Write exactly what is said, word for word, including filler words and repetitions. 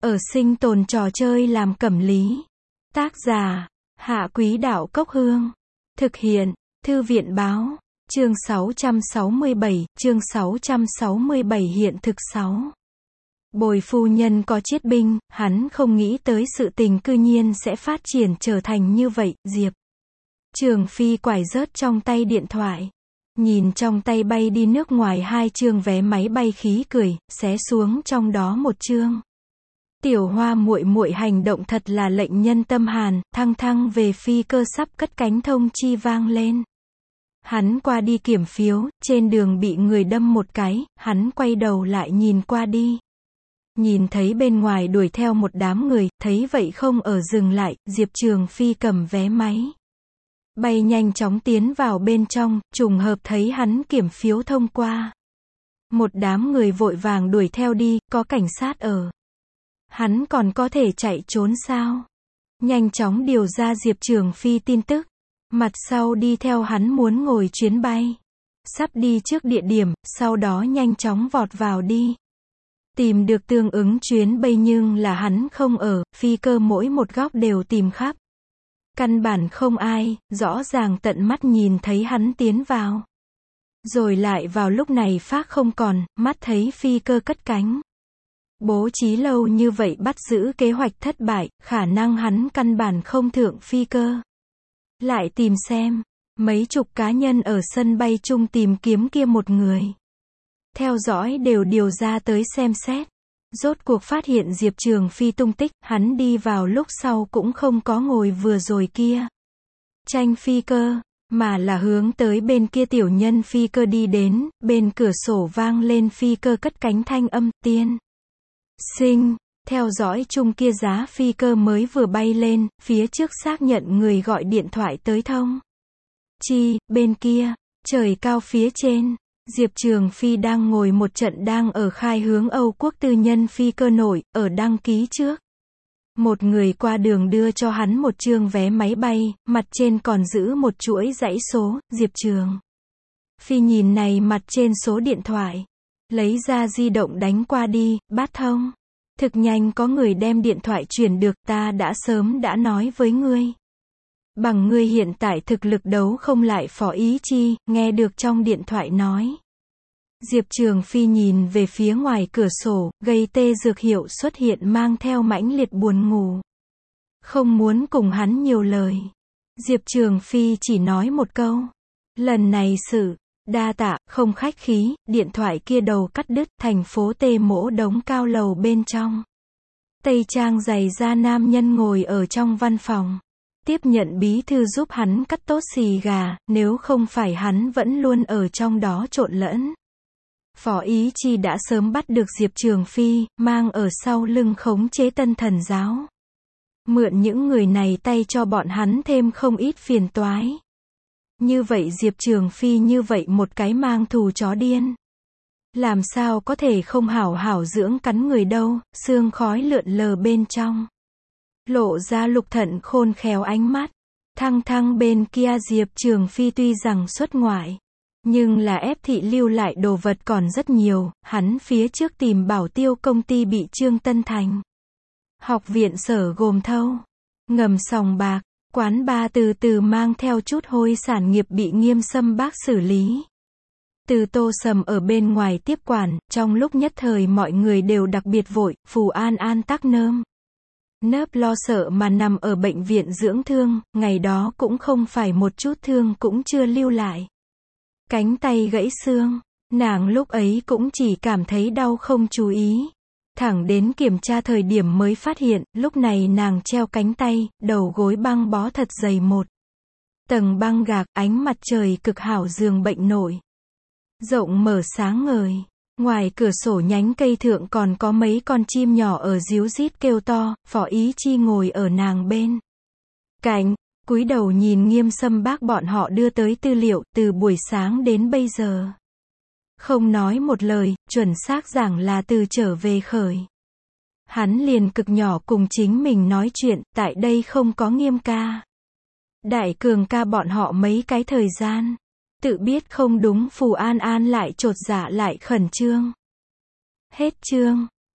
Ở sinh tồn trò chơi làm cẩm lý. Tác giả, Hạ Quý Đạo Cốc Hương. Thực hiện, Thư viện Báo. Chương sáu trăm sáu mươi bảy, chương sáu trăm sáu mươi bảy hiện thực sáu. Bồi phu nhân có chiết binh, hắn không nghĩ tới sự tình cư nhiên sẽ phát triển trở thành như vậy, Diệp Trường Phi quải rớt trong tay điện thoại. Nhìn trong tay bay đi nước ngoài hai chương vé máy bay khí cười, xé xuống trong đó một chương. Tiểu Hoa muội muội hành động thật là lệnh nhân tâm hàn, thăng thăng về phi cơ sắp cất cánh thông chi vang lên. Hắn qua đi kiểm phiếu, trên đường bị người đâm một cái, hắn quay đầu lại nhìn qua đi. Nhìn thấy bên ngoài đuổi theo một đám người, thấy vậy không ở dừng lại, Diệp Trường Phi cầm vé máy bay nhanh chóng tiến vào bên trong, trùng hợp thấy hắn kiểm phiếu thông qua. Một đám người vội vàng đuổi theo đi, có cảnh sát ở. Hắn còn có thể chạy trốn sao? Nhanh chóng điều ra Diệp Trường Phi tin tức. Mặt sau đi theo hắn muốn ngồi chuyến bay. Sắp đi trước địa điểm, sau đó nhanh chóng vọt vào đi. Tìm được tương ứng chuyến bay nhưng là hắn không ở, phi cơ mỗi một góc đều tìm khắp. Căn bản không ai, rõ ràng tận mắt nhìn thấy hắn tiến vào. Rồi lại vào lúc này phát không còn, mắt thấy phi cơ cất cánh. Bố trí lâu như vậy bắt giữ kế hoạch thất bại, khả năng hắn căn bản không thượng phi cơ. Lại tìm xem, mấy chục cá nhân ở sân bay chung tìm kiếm kia một người. Theo dõi đều điều ra tới xem xét. Rốt cuộc phát hiện Diệp Trường Phi tung tích, hắn đi vào lúc sau cũng không có ngồi vừa rồi kia tranh phi cơ, mà là hướng tới bên kia tiểu nhân phi cơ đi đến, bên cửa sổ vang lên phi cơ cất cánh thanh âm, tiên sinh, theo dõi chung kia giá phi cơ mới vừa bay lên, phía trước xác nhận người gọi điện thoại tới thông chi, bên kia, trời cao phía trên. Diệp Trường Phi đang ngồi một trận đang ở khai hướng Âu Quốc tư nhân phi cơ nổi, ở đăng ký trước. Một người qua đường đưa cho hắn một chương vé máy bay, mặt trên còn giữ một chuỗi dãy số, Diệp Trường Phi nhìn này mặt trên số điện thoại. Lấy ra di động đánh qua đi, bát thông. Thực nhanh có người đem điện thoại chuyển được, ta đã sớm đã nói với ngươi. Bằng ngươi hiện tại thực lực đấu không lại Phó Ý Chi, nghe được trong điện thoại nói. Diệp Trường Phi nhìn về phía ngoài cửa sổ, gây tê dược hiệu xuất hiện mang theo mãnh liệt buồn ngủ. Không muốn cùng hắn nhiều lời. Diệp Trường Phi chỉ nói một câu. Lần này sự, đa tạ, không khách khí, điện thoại kia đầu cắt đứt, thành phố Tê Mỗ đống cao lầu bên trong. Tây trang giày da nam nhân ngồi ở trong văn phòng. Tiếp nhận bí thư giúp hắn cắt tốt xì gà, nếu không phải hắn vẫn luôn ở trong đó trộn lẫn. Phó Ý Chi đã sớm bắt được Diệp Trường Phi, mang ở sau lưng khống chế Tân Thần giáo. Mượn những người này tay cho bọn hắn thêm không ít phiền toái. Như vậy Diệp Trường Phi như vậy một cái mang thù chó điên. Làm sao có thể không hảo hảo dưỡng cắn người đâu, xương khói lượn lờ bên trong. Lộ ra Lục Thận khôn khéo ánh mắt. Thăng thăng bên kia Diệp Trường Phi tuy rằng xuất ngoại, nhưng là ép thị lưu lại đồ vật còn rất nhiều, hắn phía trước tìm bảo tiêu công ty bị Trương Tân Thành. Học viện sở gồm thâu, ngầm sòng bạc, quán bar từ từ mang theo chút hôi sản nghiệp bị Nghiêm Sâm bác xử lý. Từ Tô Sầm ở bên ngoài tiếp quản, trong lúc nhất thời mọi người đều đặc biệt vội, Phù An An tắc nơm nớp lo sợ mà nằm ở bệnh viện dưỡng thương, ngày đó cũng không phải một chút thương cũng chưa lưu lại. Cánh tay gãy xương, nàng lúc ấy cũng chỉ cảm thấy đau không chú ý. Thẳng đến kiểm tra thời điểm mới phát hiện, lúc này nàng treo cánh tay, đầu gối băng bó thật dày một tầng băng gạc, ánh mặt trời cực hảo giường bệnh nổi rộng mở sáng ngời. Ngoài cửa sổ nhánh cây thượng còn có mấy con chim nhỏ ở ríu rít kêu to, Phó Ý Chi ngồi ở nàng bên cạnh, cúi đầu nhìn Nghiêm Sâm bác bọn họ đưa tới tư liệu, từ buổi sáng đến bây giờ. Không nói một lời, chuẩn xác giảng là từ trở về khởi. Hắn liền cực nhỏ cùng chính mình nói chuyện, tại đây không có Nghiêm ca. Đại Cường ca bọn họ mấy cái thời gian. Tự biết không đúng, Phù An An lại chột dạ lại khẩn trương. Hết chương.